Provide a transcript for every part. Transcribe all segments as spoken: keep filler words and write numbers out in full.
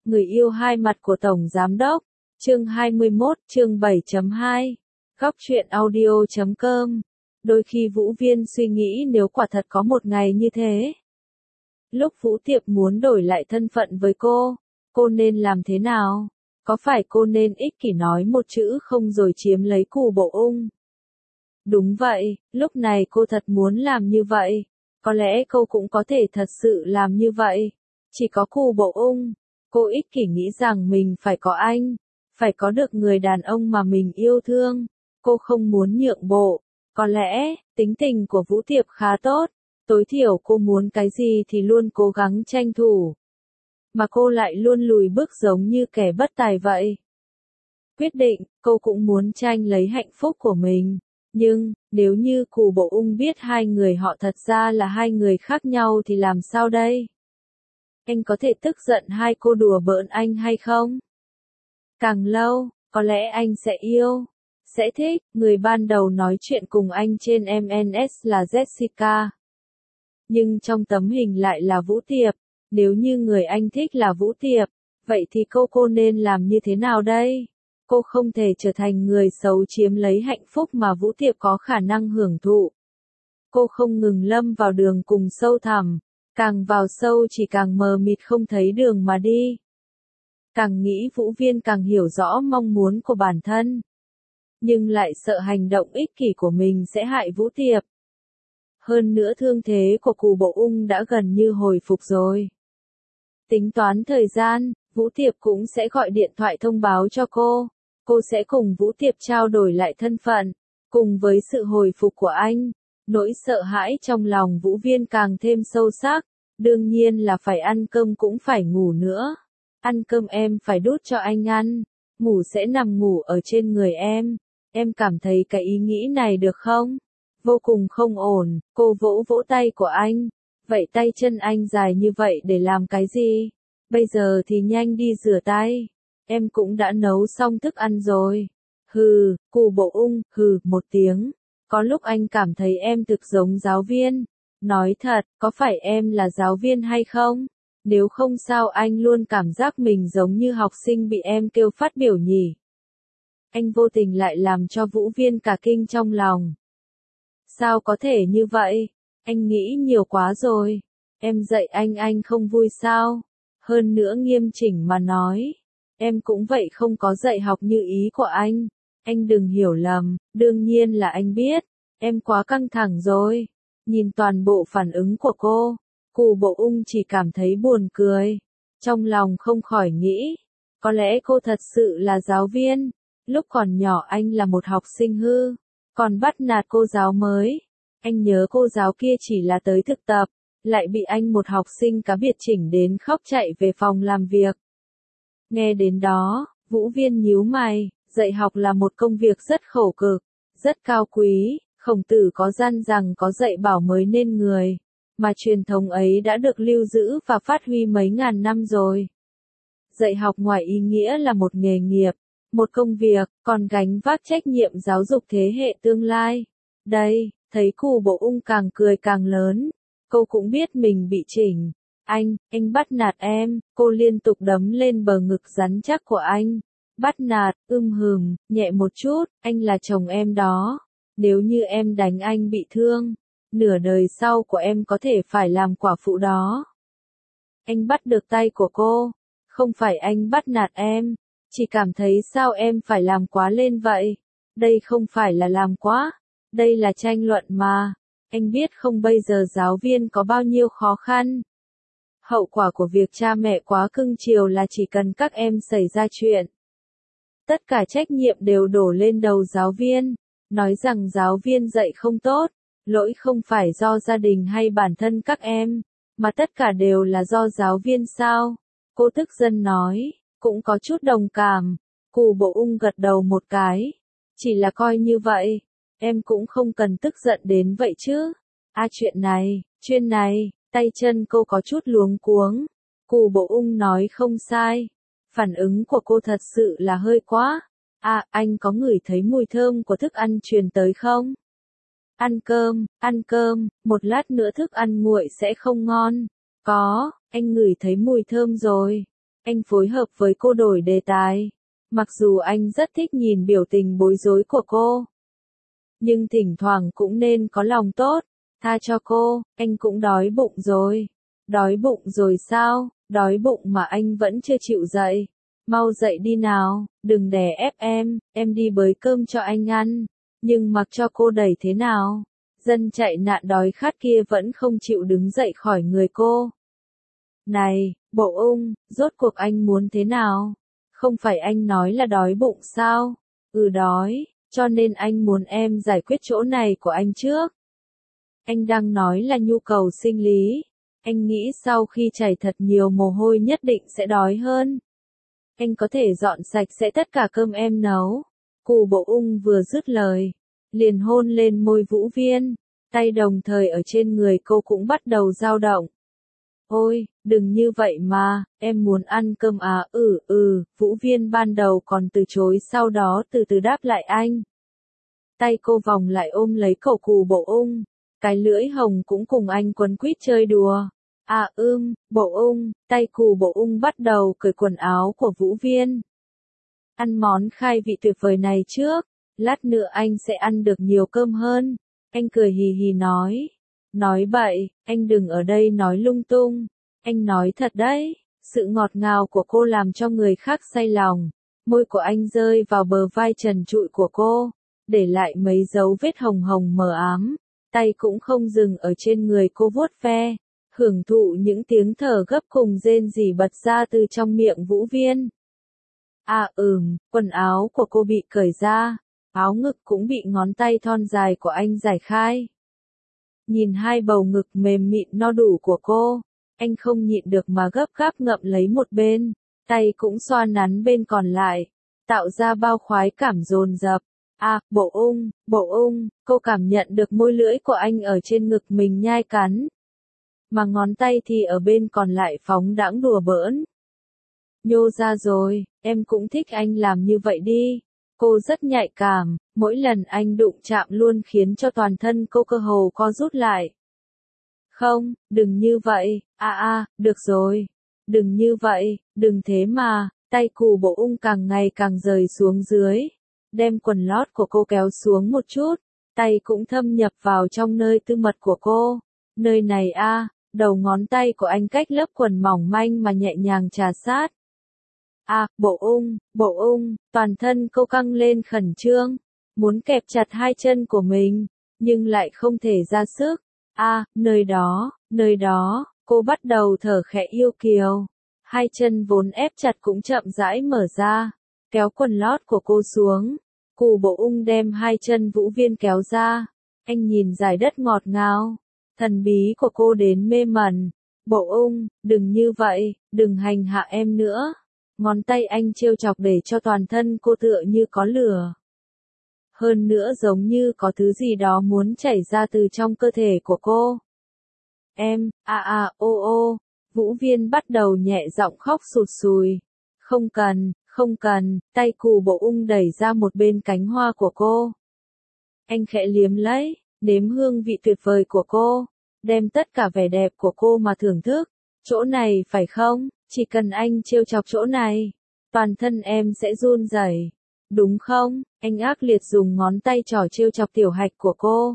Người yêu hai mặt của Tổng Giám Đốc, chương hai mươi mốt, chương bảy chấm hai, góc truyện audio chấm com. Đôi khi Vũ Viên suy nghĩ nếu quả thật có một ngày như thế. Lúc Vũ Tiệp muốn đổi lại thân phận với cô, cô nên làm thế nào? Có phải cô nên ích kỷ nói một chữ không rồi chiếm lấy Cù Bộ Ung? Đúng vậy, lúc này cô thật muốn làm như vậy. Có lẽ cô cũng có thể thật sự làm như vậy. Chỉ có Cù Bộ Ung, cô ích kỷ nghĩ rằng mình phải có anh, phải có được người đàn ông mà mình yêu thương. Cô không muốn nhượng bộ. Có lẽ, tính tình của Vũ Tiệp khá tốt, tối thiểu cô muốn cái gì thì luôn cố gắng tranh thủ. Mà cô lại luôn lùi bước giống như kẻ bất tài vậy. Quyết định, cô cũng muốn tranh lấy hạnh phúc của mình. Nhưng, nếu như Cù Bộ Ung biết hai người họ thật ra là hai người khác nhau thì làm sao đây? Anh có thể tức giận hai cô đùa bỡn anh hay không? Càng lâu, có lẽ anh sẽ yêu, sẽ thích. Người ban đầu nói chuyện cùng anh trên em en ét là Jessica. Nhưng trong tấm hình lại là Vũ Tiệp. Nếu như người anh thích là Vũ Tiệp, vậy thì cô cô nên làm như thế nào đây? Cô không thể trở thành người xấu chiếm lấy hạnh phúc mà Vũ Tiệp có khả năng hưởng thụ. Cô không ngừng lâm vào đường cùng sâu thẳm, càng vào sâu chỉ càng mờ mịt không thấy đường mà đi. Càng nghĩ Vũ Viên càng hiểu rõ mong muốn của bản thân, nhưng lại sợ hành động ích kỷ của mình sẽ hại Vũ Tiệp. Hơn nữa thương thế của Cù Bộ Ung đã gần như hồi phục rồi. Tính toán thời gian, Vũ Tiệp cũng sẽ gọi điện thoại thông báo cho cô. Cô sẽ cùng Vũ Tiệp trao đổi lại thân phận. Cùng với sự hồi phục của anh, nỗi sợ hãi trong lòng Vũ Viên càng thêm sâu sắc. Đương nhiên là phải ăn cơm cũng phải ngủ nữa. Ăn cơm em phải đút cho anh ăn. Ngủ sẽ nằm ngủ ở trên người em. Em cảm thấy cái ý nghĩ này được không? Vô cùng không ổn. Cô vỗ vỗ tay của anh. Vậy tay chân anh dài như vậy để làm cái gì? Bây giờ thì nhanh đi rửa tay. Em cũng đã nấu xong thức ăn rồi. Hừ, Cù Bộ Ung, hừ, một tiếng. Có lúc anh cảm thấy em thực giống giáo viên. Nói thật, có phải em là giáo viên hay không? Nếu không sao anh luôn cảm giác mình giống như học sinh bị em kêu phát biểu nhỉ? Anh vô tình lại làm cho Vũ Viên cả kinh trong lòng. Sao có thể như vậy? Anh nghĩ nhiều quá rồi. Em dạy anh anh không vui sao? Hơn nữa nghiêm chỉnh mà nói. Em cũng vậy không có dạy học như ý của anh. Anh đừng hiểu lầm, đương nhiên là anh biết. Em quá căng thẳng rồi. Nhìn toàn bộ phản ứng của cô, Cù Bộ Ung chỉ cảm thấy buồn cười. Trong lòng không khỏi nghĩ. Có lẽ cô thật sự là giáo viên. Lúc còn nhỏ anh là một học sinh hư. Còn bắt nạt cô giáo mới. Anh nhớ cô giáo kia chỉ là tới thực tập, lại bị anh một học sinh cá biệt chỉnh đến khóc chạy về phòng làm việc. Nghe đến đó, Vũ Viên nhíu mày, dạy học là một công việc rất khổ cực, rất cao quý. Khổng Tử có gian rằng có dạy bảo mới nên người, mà truyền thống ấy đã được lưu giữ và phát huy mấy ngàn năm rồi. Dạy học ngoài ý nghĩa là một nghề nghiệp, một công việc, còn gánh vác trách nhiệm giáo dục thế hệ tương lai. Đây, thấy Cù Bộ Ung càng cười càng lớn, cô cũng biết mình bị chỉnh. Anh, anh bắt nạt em, cô liên tục đấm lên bờ ngực rắn chắc của anh. Bắt nạt, ưm hừm, nhẹ một chút, anh là chồng em đó. Nếu như em đánh anh bị thương, nửa đời sau của em có thể phải làm quả phụ đó. Anh bắt được tay của cô, không phải anh bắt nạt em, chỉ cảm thấy sao em phải làm quá lên vậy. Đây không phải là làm quá, đây là tranh luận mà. Anh biết không bây giờ giáo viên có bao nhiêu khó khăn. Hậu quả của việc cha mẹ quá cưng chiều là chỉ cần các em xảy ra chuyện, tất cả trách nhiệm đều đổ lên đầu giáo viên. Nói rằng giáo viên dạy không tốt, lỗi không phải do gia đình hay bản thân các em, mà tất cả đều là do giáo viên sao? Cô tức giận nói, cũng có chút đồng cảm. Cù Bộ Ung gật đầu một cái. Chỉ là coi như vậy, em cũng không cần tức giận đến vậy chứ. À chuyện này, chuyện này, tay chân cô có chút luống cuống. Cù Bộ Ung nói không sai. Phản ứng của cô thật sự là hơi quá. À, anh có ngửi thấy mùi thơm của thức ăn truyền tới không? Ăn cơm, ăn cơm, một lát nữa thức ăn nguội sẽ không ngon. Có, anh ngửi thấy mùi thơm rồi. Anh phối hợp với cô đổi đề tài. Mặc dù anh rất thích nhìn biểu tình bối rối của cô. Nhưng thỉnh thoảng cũng nên có lòng tốt. Tha cho cô, anh cũng đói bụng rồi. Đói bụng rồi sao? Đói bụng mà anh vẫn chưa chịu dậy. Mau dậy đi nào, đừng đè ép em, em đi bới cơm cho anh ăn. Nhưng mặc cho cô đẩy thế nào? Dân chạy nạn đói khát kia vẫn không chịu đứng dậy khỏi người cô. Này, Bộ Ung, rốt cuộc anh muốn thế nào? Không phải anh nói là đói bụng sao? Ừ đói, cho nên anh muốn em giải quyết chỗ này của anh trước. Anh đang nói là nhu cầu sinh lý. Anh nghĩ sau khi chảy thật nhiều mồ hôi nhất định sẽ đói hơn. Anh có thể dọn sạch sẽ tất cả cơm em nấu. Cù Bộ Ung vừa dứt lời, liền hôn lên môi Vũ Viên, tay đồng thời ở trên người cô cũng bắt đầu dao động. Ôi, đừng như vậy mà, em muốn ăn cơm à, ừ ừ, Vũ Viên ban đầu còn từ chối sau đó từ từ đáp lại anh. Tay cô vòng lại ôm lấy cổ Cù Bộ Ung, cái lưỡi hồng cũng cùng anh quấn quýt chơi đùa. À ưm, Bộ Ung, tay Cù Bộ Ung bắt đầu cởi quần áo của Vũ Viên. Ăn món khai vị tuyệt vời này trước, lát nữa anh sẽ ăn được nhiều cơm hơn. Anh cười hì hì nói. Nói bậy, anh đừng ở đây nói lung tung. Anh nói thật đấy, sự ngọt ngào của cô làm cho người khác say lòng. Môi của anh rơi vào bờ vai trần trụi của cô, để lại mấy dấu vết hồng hồng mờ ám. Tay cũng không dừng ở trên người cô vuốt ve, hưởng thụ những tiếng thở gấp cùng rên rỉ bật ra từ trong miệng Vũ Viên. À ừm, quần áo của cô bị cởi ra, áo ngực cũng bị ngón tay thon dài của anh giải khai. Nhìn hai bầu ngực mềm mịn no đủ của cô, anh không nhịn được mà gấp gáp ngậm lấy một bên, tay cũng xoa nắn bên còn lại, tạo ra bao khoái cảm dồn dập. À, Bộ Ung, Bộ Ung, cô cảm nhận được môi lưỡi của anh ở trên ngực mình nhai cắn. Mà ngón tay thì ở bên còn lại phóng đãng đùa bỡn. Nhô ra rồi, em cũng thích anh làm như vậy đi. Cô rất nhạy cảm, mỗi lần anh đụng chạm luôn khiến cho toàn thân cô cơ hồ co rút lại. Không, đừng như vậy, à à, được rồi. Đừng như vậy, đừng thế mà, tay Cù Bộ Ung càng ngày càng rời xuống dưới. Đem quần lót của cô kéo xuống một chút, tay cũng thâm nhập vào trong nơi tư mật của cô. Nơi này a, à, đầu ngón tay của anh cách lớp quần mỏng manh mà nhẹ nhàng trà sát. À, Bộ Ung, Bộ Ung, toàn thân cô căng lên khẩn trương, muốn kẹp chặt hai chân của mình, nhưng lại không thể ra sức. À, nơi đó, nơi đó, cô bắt đầu thở khẽ yêu kiều. Hai chân vốn ép chặt cũng chậm rãi mở ra, kéo quần lót của cô xuống. Cù Bộ Ung đem hai chân Vũ Viên kéo ra. Anh nhìn dải đất ngọt ngào, thần bí của cô đến mê mẩn. Bộ Ung, đừng như vậy, đừng hành hạ em nữa. Ngón tay anh trêu chọc để cho toàn thân cô tựa như có lửa. Hơn nữa giống như có thứ gì đó muốn chảy ra từ trong cơ thể của cô. Em, à à, ô ô, Vũ Viên bắt đầu nhẹ giọng khóc sụt sùi. Không cần, không cần, tay Cù Bộ Ung đẩy ra một bên cánh hoa của cô. Anh khẽ liếm lấy, nếm hương vị tuyệt vời của cô, đem tất cả vẻ đẹp của cô mà thưởng thức. Chỗ này phải không? Chỉ cần anh trêu chọc chỗ này, toàn thân em sẽ run rẩy, đúng không? Anh ác liệt dùng ngón tay trỏ trêu chọc tiểu hạch của cô,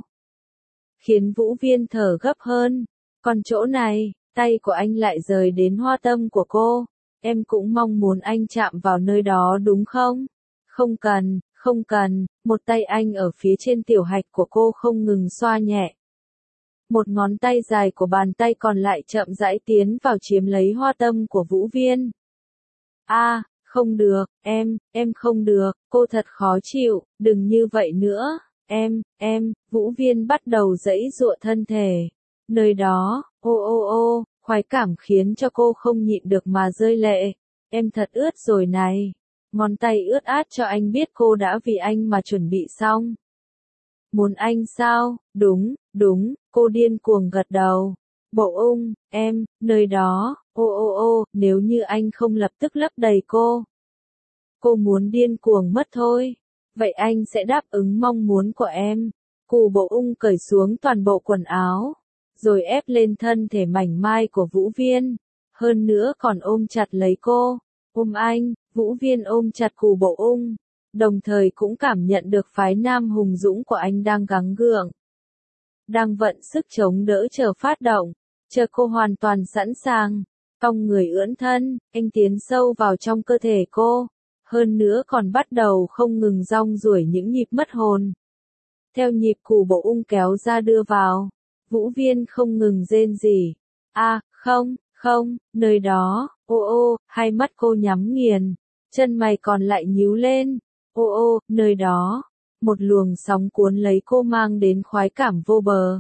khiến Vũ Viên thở gấp hơn. Còn chỗ này, tay của anh lại rời đến hoa tâm của cô. Em cũng mong muốn anh chạm vào nơi đó đúng không? Không cần, không cần, một tay anh ở phía trên tiểu hạch của cô không ngừng xoa nhẹ. Một ngón tay dài của bàn tay còn lại chậm rãi tiến vào chiếm lấy hoa tâm của Vũ Viên. A, à, không được, em, em không được, cô thật khó chịu, đừng như vậy nữa, em, em, Vũ Viên bắt đầu giãy giụa thân thể. Nơi đó, ô ô ô, khoái cảm khiến cho cô không nhịn được mà rơi lệ. Em thật ướt rồi này. Ngón tay ướt át cho anh biết cô đã vì anh mà chuẩn bị xong. Muốn anh sao? Đúng, đúng, cô điên cuồng gật đầu. Bộ Ung, em, nơi đó, ô ô ô, nếu như anh không lập tức lấp đầy cô. Cô muốn điên cuồng mất thôi. Vậy anh sẽ đáp ứng mong muốn của em. Cù Bộ Ung cởi xuống toàn bộ quần áo, rồi ép lên thân thể mảnh mai của Vũ Viên. hơn nữa còn ôm chặt lấy cô, ôm anh, Vũ Viên ôm chặt Cù Bộ Ung, đồng thời cũng cảm nhận được phái nam hùng dũng của anh đang gắng gượng, đang vận sức chống đỡ chờ phát động, chờ cô hoàn toàn sẵn sàng, cong người ưỡn thân, anh tiến sâu vào trong cơ thể cô, hơn nữa còn bắt đầu không ngừng rong ruổi những nhịp mất hồn. Theo nhịp Cù Bộ Ung kéo ra đưa vào, Vũ Viên không ngừng rên rỉ. A, không, không, nơi đó, ô ô, hai mắt cô nhắm nghiền, chân mày còn lại nhíu lên. Ô ô, nơi đó, một luồng sóng cuốn lấy cô mang đến khoái cảm vô bờ.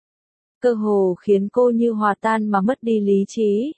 Cơ hồ khiến cô như hòa tan mà mất đi lý trí.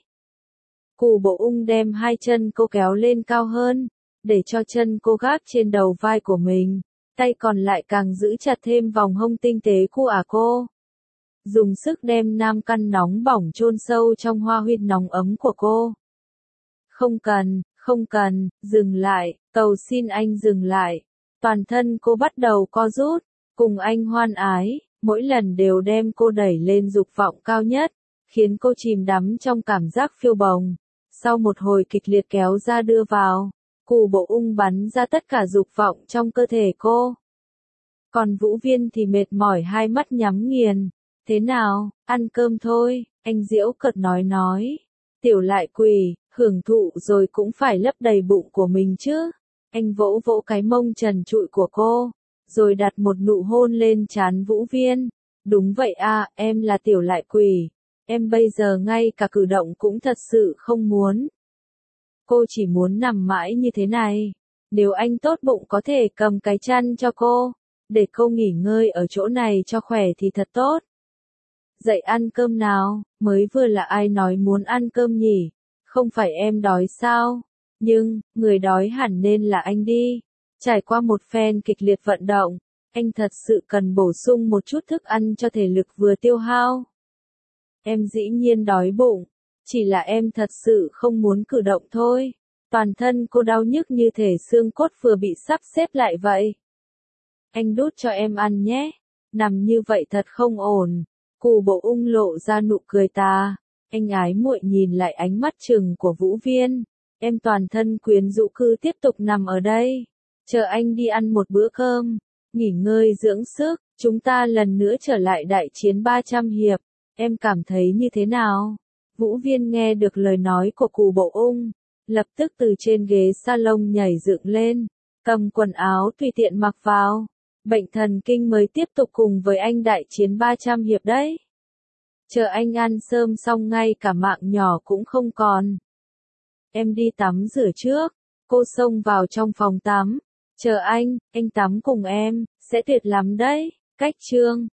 Cù Bộ Ung đem hai chân cô kéo lên cao hơn, để cho chân cô gác trên đầu vai của mình, tay còn lại càng giữ chặt thêm vòng hông tinh tế của ả cô. Dùng sức đem nam căn nóng bỏng chôn sâu trong hoa huyệt nóng ấm của cô. Không cần, không cần, dừng lại, cầu xin anh dừng lại. Toàn thân cô bắt đầu co rút, cùng anh hoan ái, mỗi lần đều đem cô đẩy lên dục vọng cao nhất, khiến cô chìm đắm trong cảm giác phiêu bồng. Sau một hồi kịch liệt kéo ra đưa vào, Cù Bộ Ung bắn ra tất cả dục vọng trong cơ thể cô. Còn Vũ Viên thì mệt mỏi hai mắt nhắm nghiền. Thế nào, ăn cơm thôi, anh giễu cợt nói nói. Tiểu lại quỷ, hưởng thụ rồi cũng phải lấp đầy bụng của mình chứ. Anh vỗ vỗ cái mông trần trụi của cô, rồi đặt một nụ hôn lên trán Vũ Viên. Đúng vậy à, em là tiểu lại quỷ. Em bây giờ ngay cả cử động cũng thật sự không muốn. Cô chỉ muốn nằm mãi như thế này. Nếu anh tốt bụng có thể cầm cái chăn cho cô, để cô nghỉ ngơi ở chỗ này cho khỏe thì thật tốt. Dậy ăn cơm nào, mới vừa là ai nói muốn ăn cơm nhỉ? Không phải em đói sao? Nhưng, người đói hẳn nên là anh đi. Trải qua một phen kịch liệt vận động, anh thật sự cần bổ sung một chút thức ăn cho thể lực vừa tiêu hao. Em dĩ nhiên đói bụng, chỉ là em thật sự không muốn cử động thôi. Toàn thân cô đau nhức như thể xương cốt vừa bị sắp xếp lại vậy. Anh đút cho em ăn nhé, nằm như vậy thật không ổn. Cù Bộ Ung lộ ra nụ cười tà, anh ái muội nhìn lại ánh mắt trừng của Vũ Viên. Em toàn thân quyến rũ cứ tiếp tục nằm ở đây, chờ anh đi ăn một bữa cơm, nghỉ ngơi dưỡng sức, chúng ta lần nữa trở lại đại chiến ba trăm hiệp. Em cảm thấy như thế nào? Vũ Viên nghe được lời nói của Cù Bộ Ung, lập tức từ trên ghế salon nhảy dựng lên, cầm quần áo tùy tiện mặc vào. Bệnh thần kinh mới tiếp tục cùng với anh đại chiến ba trăm hiệp đấy. Chờ anh ăn cơm xong ngay cả mạng nhỏ cũng không còn. Em đi tắm rửa trước. Cô xông vào trong phòng tắm. Chờ anh, anh tắm cùng em, sẽ tuyệt lắm đấy. Cách chương